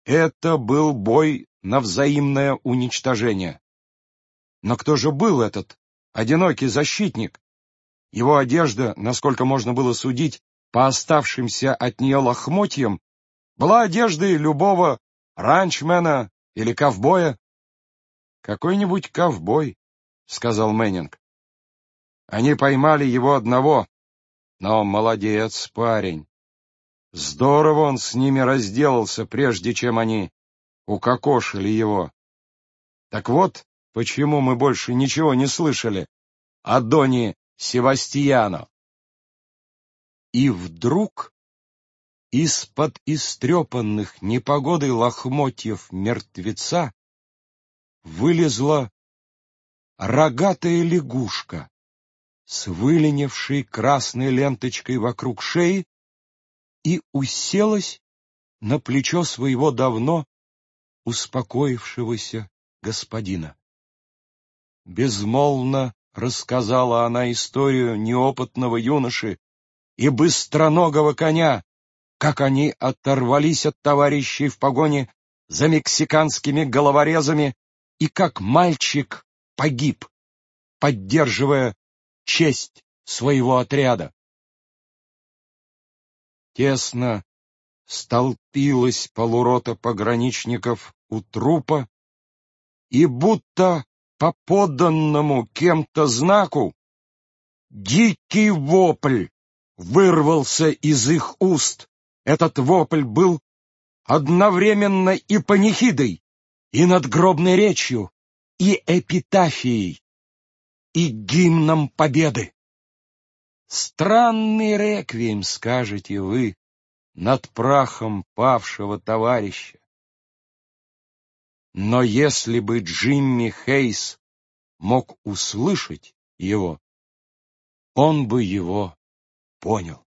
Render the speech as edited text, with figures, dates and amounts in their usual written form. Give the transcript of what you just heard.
Это был бой на взаимное уничтожение. Но кто же был этот одинокий защитник? Его одежда, насколько можно было судить по оставшимся от нее лохмотьям, была одеждой любого ранчмена или ковбоя. «Какой-нибудь ковбой», — сказал Мэннинг. «Они поймали его одного, но молодец парень. Здорово он с ними разделался, прежде чем они укокошили его. Так вот, почему мы больше ничего не слышали о Доне Севастьяно». И вдруг из-под истрепанных непогодой лохмотьев мертвеца вылезла рогатая лягушка с выленившей красной ленточкой вокруг шеи и уселась на плечо своего давно успокоившегося господина. Безмолвно рассказала она историю неопытного юноши и быстроногого коня, как они оторвались от товарищей в погоне за мексиканскими головорезами и как мальчик погиб, поддерживая честь своего отряда. Тесно столпилась полурота пограничников у трупа, и будто по подданному кем-то знаку дикий вопль вырвался из их уст. Этот вопль был одновременно и панихидой, и надгробной речью, и эпитафией, и гимном победы. Странный реквием, скажете вы, над прахом павшего товарища. Но если бы Джимми Хейс мог услышать его, он бы его понял.